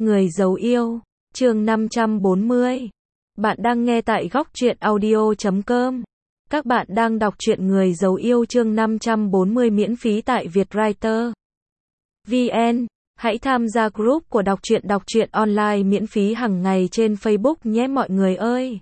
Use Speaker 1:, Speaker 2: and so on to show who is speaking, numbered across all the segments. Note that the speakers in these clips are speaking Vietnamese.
Speaker 1: Người giấu yêu, chương 540. Bạn đang nghe tại góc truyện audio.com. Các bạn đang đọc truyện Người giấu yêu chương 540 miễn phí tại Vietwriter VN. Hãy tham gia group của đọc truyện online miễn phí hàng ngày trên Facebook nhé mọi người ơi.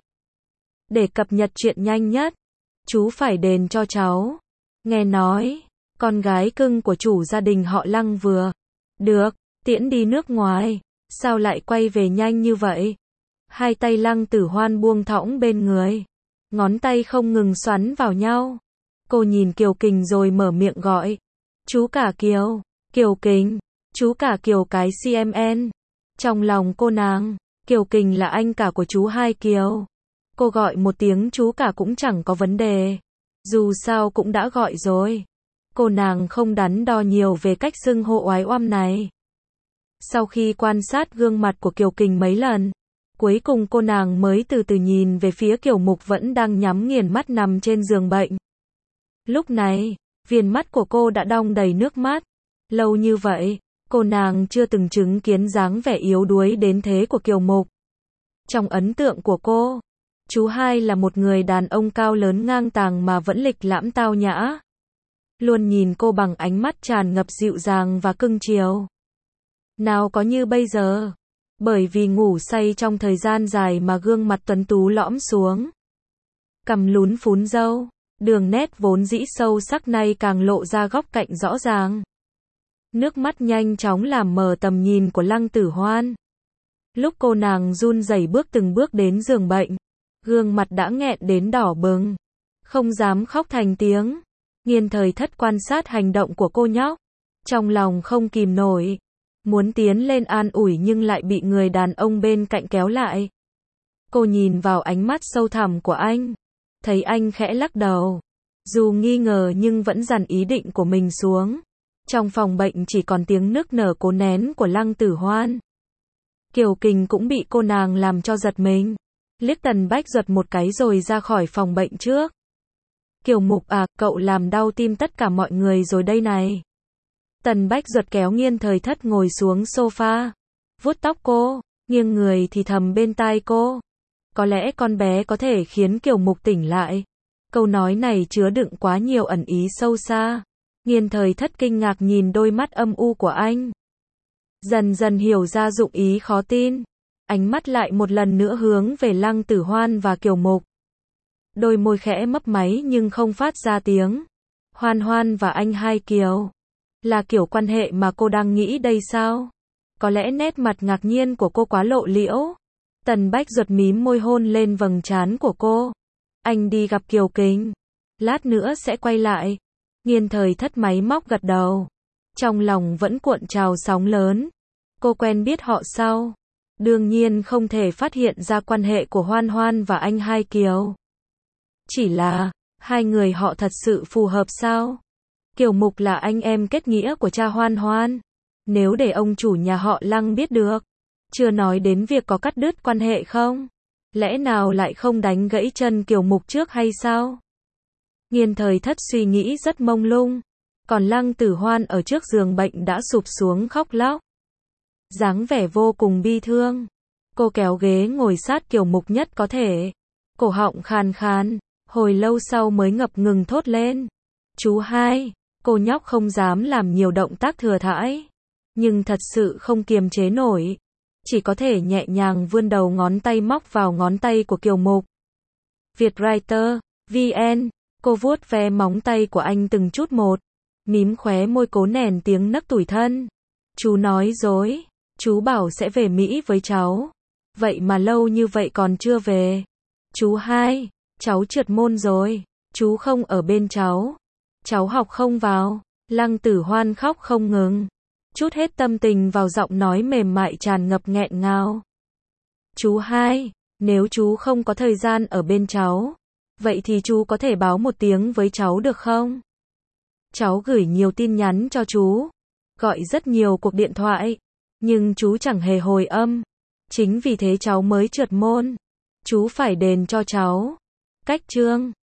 Speaker 1: Để cập nhật truyện nhanh nhất, chú phải đền cho cháu. Nghe nói, con gái cưng của chủ gia đình họ Lăng vừa được tiễn đi nước ngoài. Sao lại quay về nhanh như vậy? Hai tay Lăng Tử Hoan buông thõng bên người, ngón tay không ngừng xoắn vào nhau. Cô nhìn Kiều Kình rồi mở miệng gọi. Chú cả Kiều, Kiều Kình, chú cả Kiều cái CMN. Trong lòng cô nàng, Kiều Kình là anh cả của chú Hai Kiều. Cô gọi một tiếng chú cả cũng chẳng có vấn đề. Dù sao cũng đã gọi rồi. Cô nàng không đắn đo nhiều về cách xưng hô oái oăm này. Sau khi quan sát gương mặt của Kiều Kình mấy lần, cuối cùng cô nàng mới từ từ nhìn về phía Kiều Mục vẫn đang nhắm nghiền mắt nằm trên giường bệnh. Lúc này, viền mắt của cô đã đong đầy nước mắt. Lâu như vậy, cô nàng chưa từng chứng kiến dáng vẻ yếu đuối đến thế của Kiều Mục. Trong ấn tượng của cô, chú Hai là một người đàn ông cao lớn ngang tàng mà vẫn lịch lãm tao nhã. Luôn nhìn cô bằng ánh mắt tràn ngập dịu dàng và cưng chiều. Nào có như bây giờ, bởi vì ngủ say trong thời gian dài mà gương mặt tuấn tú lõm xuống. Cằm lún phún râu, đường nét vốn dĩ sâu sắc nay càng lộ ra góc cạnh rõ ràng. Nước mắt nhanh chóng làm mờ tầm nhìn của Lăng Tử Hoan. Lúc cô nàng run rẩy từng bước đến giường bệnh, gương mặt đã nghẹn đến đỏ bừng, không dám khóc thành tiếng. Nghiên Thời Thất quan sát hành động của cô nhóc, trong lòng không kìm nổi. Muốn tiến lên an ủi nhưng lại bị người đàn ông bên cạnh kéo lại. Cô nhìn vào ánh mắt sâu thẳm của anh, thấy anh khẽ lắc đầu. Dù nghi ngờ nhưng vẫn dằn ý định của mình xuống. Trong phòng bệnh chỉ còn tiếng nức nở cố nén của Lăng Tử Hoan. Kiều Kình cũng bị cô nàng làm cho giật mình. Liếc Tần Bách Duật một cái rồi ra khỏi phòng bệnh trước. Kiều Mục à, cậu làm đau tim tất cả mọi người rồi đây này. Tần Bách Duật kéo Nghiên Thời Thất ngồi xuống sofa, vuốt tóc cô, nghiêng người thì thầm bên tai cô. Có lẽ con bé có thể khiến Kiều Mục tỉnh lại. Câu nói này chứa đựng quá nhiều ẩn ý sâu xa. Nghiên Thời Thất kinh ngạc nhìn đôi mắt âm u của anh. Dần dần hiểu ra dụng ý khó tin. Ánh mắt lại một lần nữa hướng về Lăng Tử Hoan và Kiều Mục. Đôi môi khẽ mấp máy nhưng không phát ra tiếng. Hoan Hoan và anh Hai Kiều. Là kiểu quan hệ mà cô đang nghĩ đây sao? Có lẽ nét mặt ngạc nhiên của cô quá lộ liễu. Tần Bách Duật mím môi hôn lên vầng trán của cô. Anh đi gặp Kiều Kình. Lát nữa sẽ quay lại. Nghiên Thời Thất máy móc gật đầu. Trong lòng vẫn cuộn trào sóng lớn. Cô quen biết họ sao? Đương nhiên không thể phát hiện ra quan hệ của Hoan Hoan và anh Hai Kiều. Chỉ là, hai người họ thật sự phù hợp sao? Kiều Mục là anh em kết nghĩa của cha Hoan Hoan. Nếu để ông chủ nhà họ Lăng biết được, chưa nói đến việc có cắt đứt quan hệ không? Lẽ nào lại không đánh gãy chân Kiều Mục trước hay sao? Nghiên Thời Thất suy nghĩ rất mông lung. Còn Lăng Tử Hoan ở trước giường bệnh đã sụp xuống khóc lóc. Dáng vẻ vô cùng bi thương. Cô kéo ghế ngồi sát Kiều Mục nhất có thể. Cổ họng khàn khàn, hồi lâu sau mới ngập ngừng thốt lên. Chú Hai. Cô nhóc không dám làm nhiều động tác thừa thãi, nhưng thật sự không kiềm chế nổi. Chỉ có thể nhẹ nhàng vươn đầu ngón tay móc vào ngón tay của Kiều Mục. Vietwriter VN. Cô vuốt ve móng tay của anh từng chút một, mím khóe môi cố nén tiếng nấc tủi thân. Chú nói dối, chú bảo sẽ về Mỹ với cháu. Vậy mà lâu như vậy còn chưa về. Chú Hai, cháu trượt môn rồi, chú không ở bên cháu. Cháu học không vào. Lăng Tử Hoan khóc không ngừng, trút hết tâm tình vào giọng nói mềm mại tràn ngập nghẹn ngào. Chú Hai, nếu chú không có thời gian ở bên cháu, vậy thì chú có thể báo một tiếng với cháu được không? Cháu gửi nhiều tin nhắn cho chú, gọi rất nhiều cuộc điện thoại, nhưng chú chẳng hề hồi âm. Chính vì thế cháu mới trượt môn. Chú phải đền cho cháu. Cách chương